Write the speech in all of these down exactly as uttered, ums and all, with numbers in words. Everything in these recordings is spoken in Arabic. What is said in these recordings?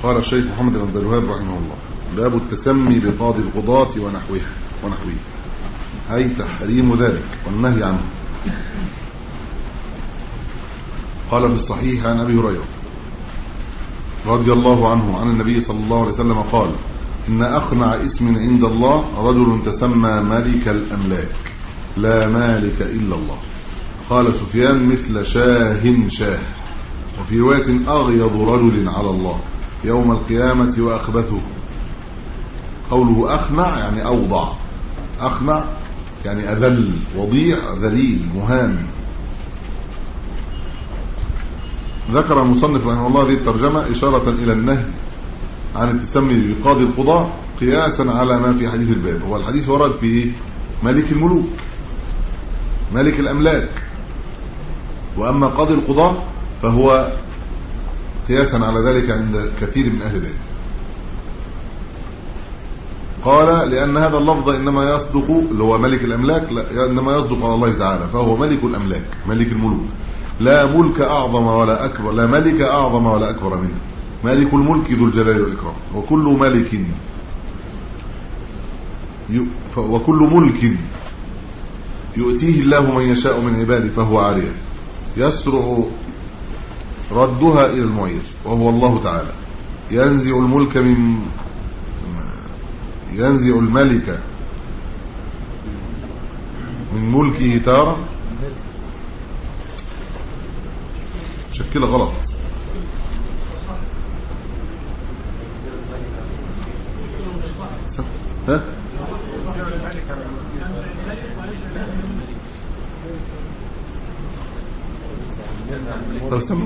قال الشيخ محمد بن عبد الوهاب رحمه الله: باب التسمي بقاضي القضاة ونحوها ونحوه، أي تحريم ذلك والنهي عنه. قال في الصحيح عن أبي هريرة رضي الله عنه عن النبي صلى الله عليه وسلم قال: إن أخنع اسم عند الله رجل تسمى ملك الأملاك لا مالك إلا الله. قال سفيان: مثل شاه شاه. وفي رواية: أغيض رجل على الله يوم القيامة وأخبثه. قوله أخنع يعني أوضع، أخنع يعني أذل، وضيع، ذليل، مهان. ذكر المصنف رحمه الله هذه الترجمة إشارة إلى النهي عن التسمي بقاضي القضاة قياسا على ما في حديث الباب. هو الحديث ورد في ملك الملوك، ملك الأملاك، وأما قاضي القضاة فهو قياسا على ذلك عند كثير من أهل العلم. قال: لأن هذا اللفظ إنما يصدق، اللي هو ملك الأملاك، لا إنما يصدق على الله تعالى، فهو ملك الأملاك، ملك الملوك، لا ملك أعظم ولا أكبر، لا ملك أعظم ولا أكبر منه، مالك الملك ذو الجلال والإكرام. وكل ملك وكل ملك يؤتيه الله من يشاء من عباده فهو عارية يسرع ردها إلى المعير وهو الله تعالى. ينزع الملك من ينزع الملك من ملكه تارة، شكلها غلط، ها؟ طب استمر.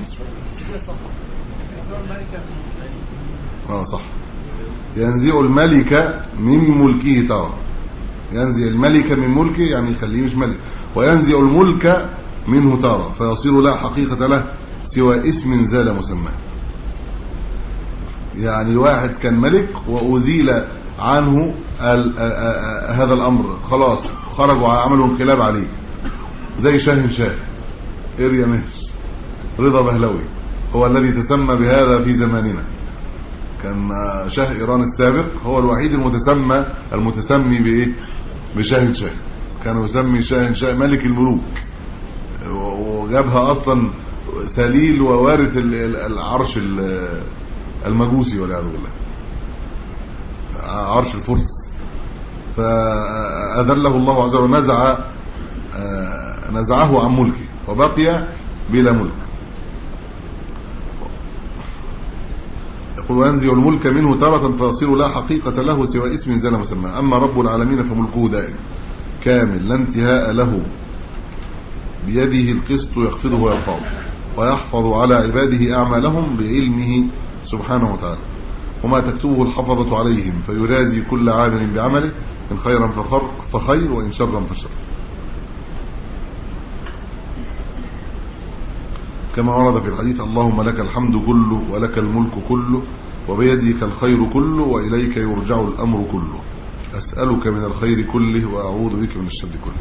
اه صح. ينزع الملك من ملكه ترى، ينزع الملك من ملكه يعني يخليه مش ملك، وينزع الملك منه ترى فيصير لا حقيقة له سوى اسم زال مسماه. يعني واحد كان ملك وأزيل عنه هذا الأمر، خلاص خرجوا عملوا انقلاب عليه، زي شاه شاه، إريا مهش، رضا بهلوي هو الذي تسمى بهذا في زماننا. كان شاه إيران السابق هو الوحيد المتسمى المتسمي بإيه؟ بشاه شاه. كان يسمي شاه شاه ملك الملوك، وجابها أصلا سليل ووارث العرش المجوسي والعياذ بالله، عرش الفرس. فأذله الله عز وجل ونزع نزعه عن ملكه وبقي بلا ملك. يقول: وينزع الملك منه تارة فيصير لا حقيقة له سوى اسم زال مسمى. أما رب العالمين فملكه دائم كامل لا انتهاء له، بيده القسط يخفضه ويرفعه، ويحفظ على عباده أعمالهم بعلمه سبحانه وتعالى، وما تكتبه الحفظة عليهم، فيجازي كل عامل بعمله، إن خيرا فخير وإن شرا فشر. كما ورد في الحديث: اللهم لك الحمد كله ولك الملك كله وبيدك الخير كله وإليك يرجع الأمر كله، أسألك من الخير كله وأعوذ بك من الشر كله.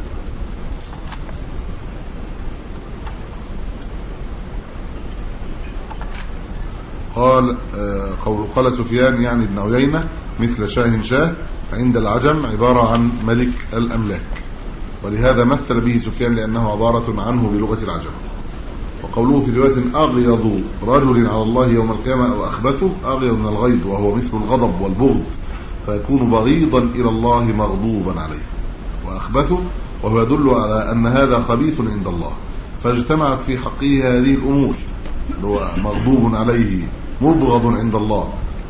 قال قول قال سفيان يعني ابن عيينة: مثل شاه شاه عند العجم عبارة عن ملك الأملاك، ولهذا مثل به سفيان لأنه عبارة عنه بلغة العجم. وقوله في رواية: أغيض رجل على الله يوم القيامة أو أخبثه، أغيض من الغيظ وهو مثل الغضب والبغض، فيكون بغيضا إلى الله مغضوبا عليه، وأخبثه وهو يدل على أن هذا خبيث عند الله، فاجتمعت في حقه هذه الأمور، هو مغضوب عليه، مبغض عند الله،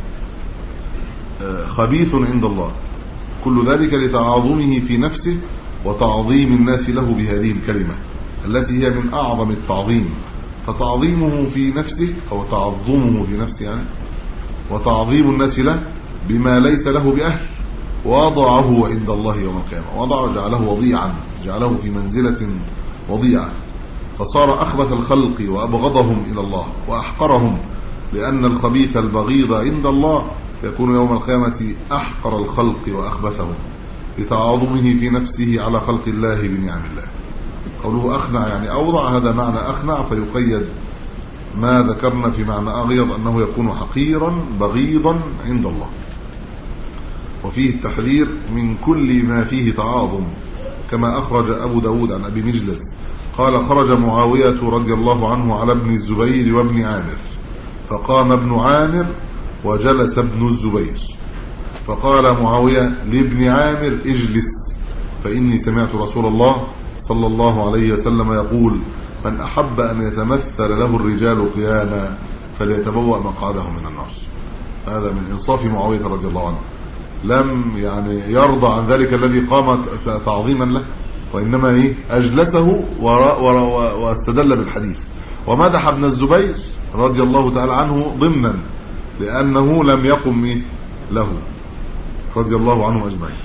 خبيث عند الله، كل ذلك لتعاظمه في نفسه وتعظيم الناس له بهذه الكلمة التي هي من أعظم التعظيم. فتعظيمه في نفسه أو تعظمه في نفسه يعني، وتعظيم الناس له بما ليس له بأهل، وضعه عند الله يوم القيامة، وضعه جعله وضيعا، جعله في منزلة وضيعة، فصار أخبث الخلق وأبغضهم إلى الله وأحقرهم، لأن الخبيث البغيض عند الله يكون يوم القيامة أحقر الخلق وأخبثهم، لتعاظمه في نفسه على خلق الله بنعم الله. قوله أخنع يعني أوضع، هذا معنى أخنع، فيقيد ما ذكرنا في معنى أغيض أنه يكون حقيرا بغيضا عند الله. وفيه التحذير من كل ما فيه تعاظم، كما أخرج أبو داود عن أبي مجلس قال خرج معاوية رضي الله عنه على ابن الزبير وابن عامر، فقام ابن عامر وجلس ابن الزبير، فقال معاوية لابن عامر اجلس، فإني سمعت رسول الله صلى الله عليه وسلم يقول من أحب أن يتمثل له الرجال قياما فليتبوأ مقعده من النار. هذا من إنصاف معاوية رضي الله عنه، لم يعني يرضى عن ذلك الذي قام تعظيما له، وإنما إيه أجلسه واستدل بالحديث، ومدح ابن الزبير رضي الله تعالى عنه ضمنا لأنه لم يقم إيه له رضي الله عنه أجمعين.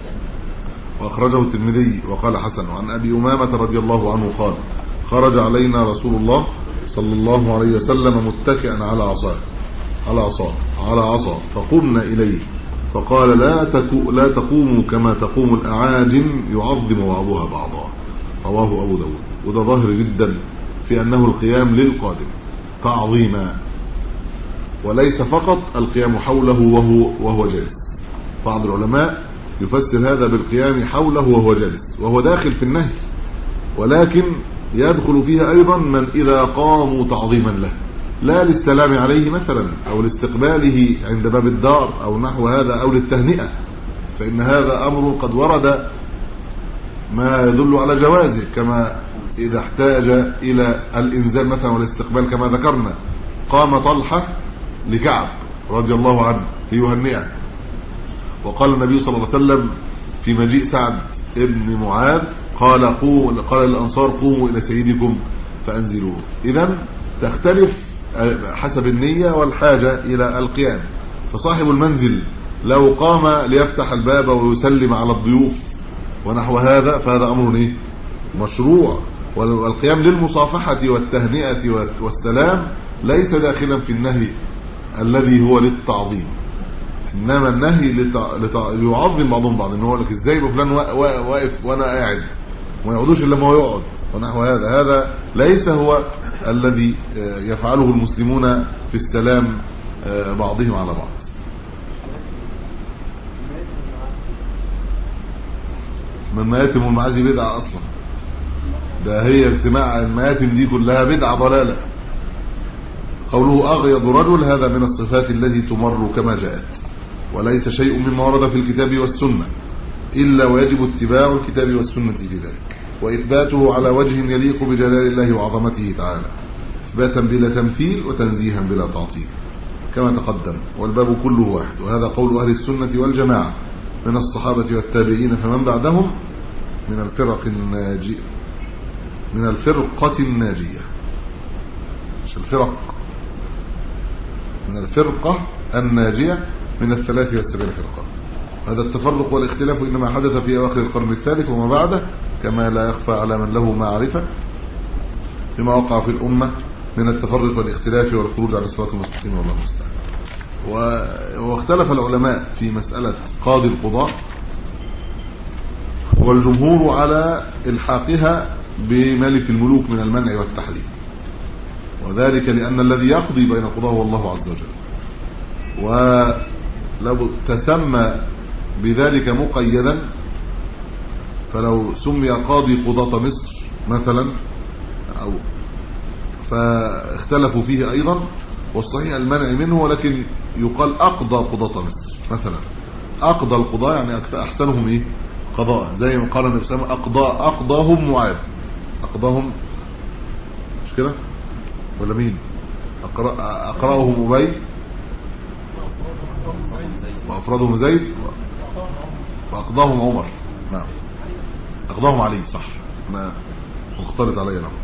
وأخرجه الترمذي وقال حسن. وعن أبي أمامة رضي الله عنه قال خرج علينا رسول الله صلى الله عليه وسلم متكئا على عصاه على عصاه على عصا فقمنا إليه فقال لا تكو لا تقوموا كما تقوم الأعاجم يعظم بعضها بعضا. رواه أبو داود. وده ظاهر جدا في أنه القيام للقادم تعظيما، وليس فقط القيام حوله وهو وهو جالس. بعض العلماء يفسر هذا بالقيام حوله وهو جالس، وهو داخل في النهي، ولكن يدخل فيها أيضا من إذا قاموا تعظيما له، لا للسلام عليه مثلا أو لاستقباله عند باب الدار أو نحو هذا أو للتهنئة، فإن هذا أمر قد ورد ما يدل على جوازه، كما إذا احتاج إلى الإنزال مثلا والاستقبال كما ذكرنا. قام طلحة لكعب رضي الله عنه ليهنئه، وقال النبي صلى الله عليه وسلم في مجيء سعد ابن معاذ قال قوموا قال للأنصار قوموا إلى سيدكم فأنزلوه. إذن تختلف حسب النية والحاجة إلى القيام. فصاحب المنزل لو قام ليفتح الباب ويسلم على الضيوف ونحو هذا فهذا أمر إيه؟ مشروع، والقيام للمصافحة والتهنئة والسلام ليس داخلا في النهي الذي هو للتعظيم، انما النهي لتع... ليعظم بعضهم بعض، ان هو لك ازاي فلان واقف وانا قاعد وما يقعدوش الا ما هو يقعد ونحو هذا. هذا ليس هو الذي يفعله المسلمون في السلام بعضهم على بعض. من مآتم والمعازي بدعة اصلا، ده هي اجتماع المآتم دي كلها بدعة ضلالة. قوله اغيض رجل هذا من الصفات التي تمر كما جاءت، وليس شيء مما ورد في الكتاب والسنة إلا ويجب اتباع الكتاب والسنة في ذلك، وإثباته على وجه يليق بجلال الله وعظمته تعالى، إثباتا بلا تمثيل وتنزيها بلا تعطيل كما تقدم، والباب كله واحد. وهذا قول أهل السنة والجماعة من الصحابة والتابعين فمن بعدهم من الفرق الناجية من الفرقة الناجية مش الفرق من الفرقة الناجية من الثلاث والسبعين فرقة. هذا التفرق والاختلاف إنما حدث في أواخر القرن الثالث وما بعده، كما لا يخفى على من له معرفة بما وقع في الأمة من التفرق والاختلاف والخروج على الصراط المستقيم والله المستعان. واختلف العلماء في مسألة قاضي القضاء، والجمهور على الحاقها بملك الملوك من المنع والتحليل، وذلك لأن الذي يقضي بين القضاء هو الله عز وجل، ولو تسمى بذلك مقيدا فلو سمي قاضي قضاة مصر مثلا أو فاختلفوا فيه أيضا، والصحيح المنع منه، ولكن يقال أقضى قضاة مصر مثلا. أقضى القضاء يعني أحسنهم إيه قضاء، زي ما قال النبي صلى الله عليه وسلم أقضى أقضاهم معاذ، أقضاهم مش كده ولا مين؟ أقرأ أقرأهم أبي وأفرادهم زيد وأقضاهم عمر. نعم أقضاهم علي، صح، ما مختلط علي نعم.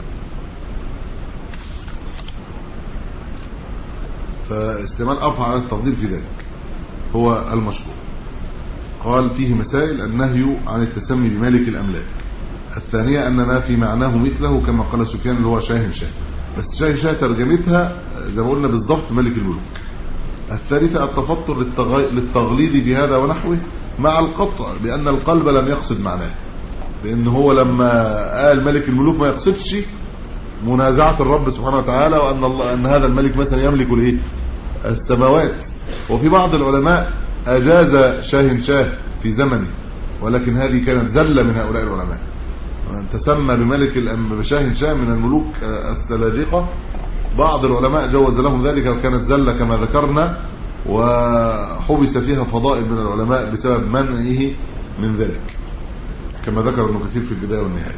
فاستعمال أفعل على التفضيل في ذلك هو المشروع. قال فيه مسائل: النهي عن التسمي بمالك الأملاك. الثانية أن ما في معناه مثله كما قال سفيان اللي هو شاهن شاه، بس شاهن شاه ترجمتها زي ما قلنا بالضبط ملك الملوك. الثالثة التفطر للتغليظ في هذا ونحوه مع القطع بأن القلب لم يقصد معناه، لأن هو لما قال ملك الملوك ما يقصدش منازعة الرب سبحانه وتعالى، وأن الله أن هذا الملك مثلا يملك الايه السماوات. وفي بعض العلماء أجاز شاه شاه في زمنه، ولكن هذه كانت زلة من هؤلاء العلماء. تسمى بملك بشاه شاه من الملوك السلاجقة، بعض العلماء جوز لهم ذلك وكانت زلة كما ذكرنا، وحبس فيها فضائل من العلماء بسبب منعه من ذلك كما ذكر ابن كثير في البداية والنهاية.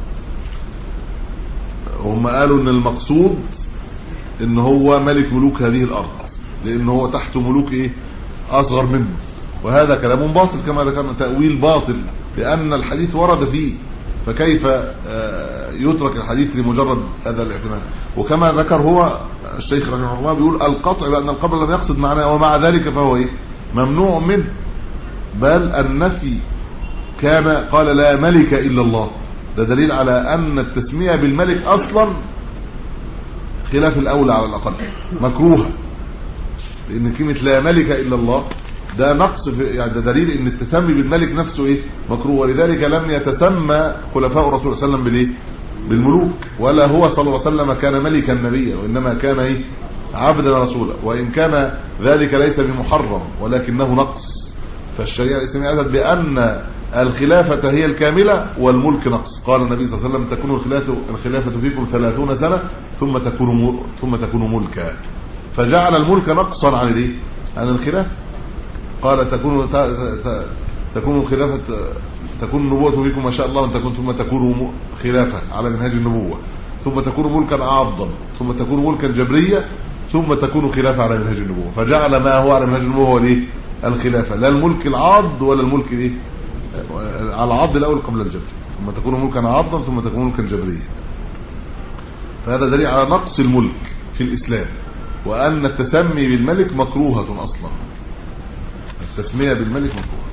هم قالوا ان المقصود ان هو ملك ملوك هذه الارض، لان هو تحت ملوك ايه اصغر منه، وهذا كلام باطل كما ذكرنا، تأويل باطل، لان الحديث ورد فيه، فكيف يترك الحديث لمجرد هذا الاحتمال؟ وكما ذكر هو الشيخ رحمه الله بيقول القطع بأن القبر لم يقصد معناه، ومع ذلك فهو ايه ممنوع منه، بل النفي كان قال لا ملك الا الله، ده دليل على ان التسمية بالملك اصلا خلاف الاولى على الاقل مكروهة، لان كلمة لا ملك الا الله ده نقص في يعني ده دليل ان التسمي بالملك نفسه ايه مكروه. ولذلك لم يتسمى خلفاء الرسول صلى الله عليه وسلم بالايه بالملوك، ولا هو صلى الله عليه وسلم كان ملكا نبيا، وانما كان ايه عبدا رسولا، وان كان ذلك ليس بمحرم ولكنه نقص. فالشريعه الاسلاميه اثبتت بان الخلافه هي الكامله والملك نقص. قال النبي صلى الله عليه وسلم تكون الخلافه الخلافه فيكم ثلاثون سنه ثم تكون ثم تكون ملكا، فجعل الملك نقصا عن الايه عن الخلافه. قال تكون تكون الخلافه تكون النبوة فيكم ما شاء الله ان تكون ثم تكون خلافه على منهاج النبوه، ثم تكون ملكا عاضا، ثم تكون ملكا جبريا، ثم تكون خلافه على منهاج النبوه. فجعل ما هو على منهاج النبوه هو الايه الخلافه، لا الملك العاض ولا الملك الايه على العاض الاول قبل الجبر، ثم تكون ملكا عاضا ثم تكون ملكا جبريا. فهذا دليل على نقص الملك في الاسلام، وان التسمي بالملك مكروهه اصلا، التسمية بالملك مكروه.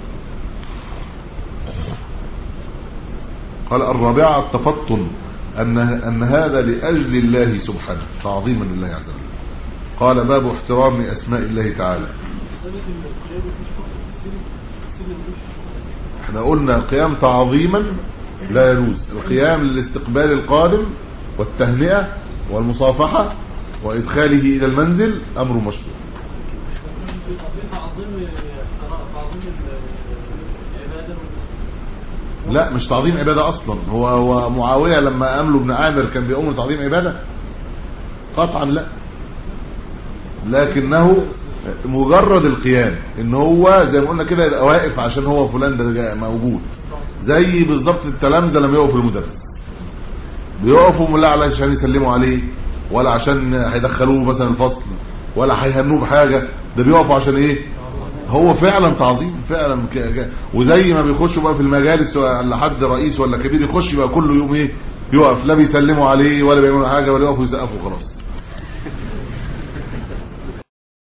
قال الرابعة التفطن، أن, أن هذا لأجل الله سبحانه تعظيما لله عز وجل. قال باب احترام أسماء الله تعالى. احنا قلنا القيام تعظيما لا يجوز، القيام للاستقبال القادم والتهنئة والمصافحة وإدخاله إلى المنزل أمر مشروع. لا مش تعظيم عبادة اصلا، هو هو معاوية لما امله ابن عامر كان بيقوم تعظيم عبادة قطعا لا، لكنه مجرد القيام، ان هو زي ما قلنا كده يبقى واقف عشان هو فلان ده موجود، زي بالظبط التلامذة لما يقفوا المدرس بيقفوا لا علشان يسلموا عليه ولا عشان هيدخلوه مثلا الفصل ولا هيهنوه بحاجة، ده بيقفوا عشان ايه هو فعلا تعظيم فعلا. وزي ما بيخشوا بقى في المجالس ولا حد رئيس ولا كبير يخش بقى كله يوم ايه يقف، لا بيسلموا عليه ولا بيعملوا حاجه ولا يقفوا يسقفوا خلاص.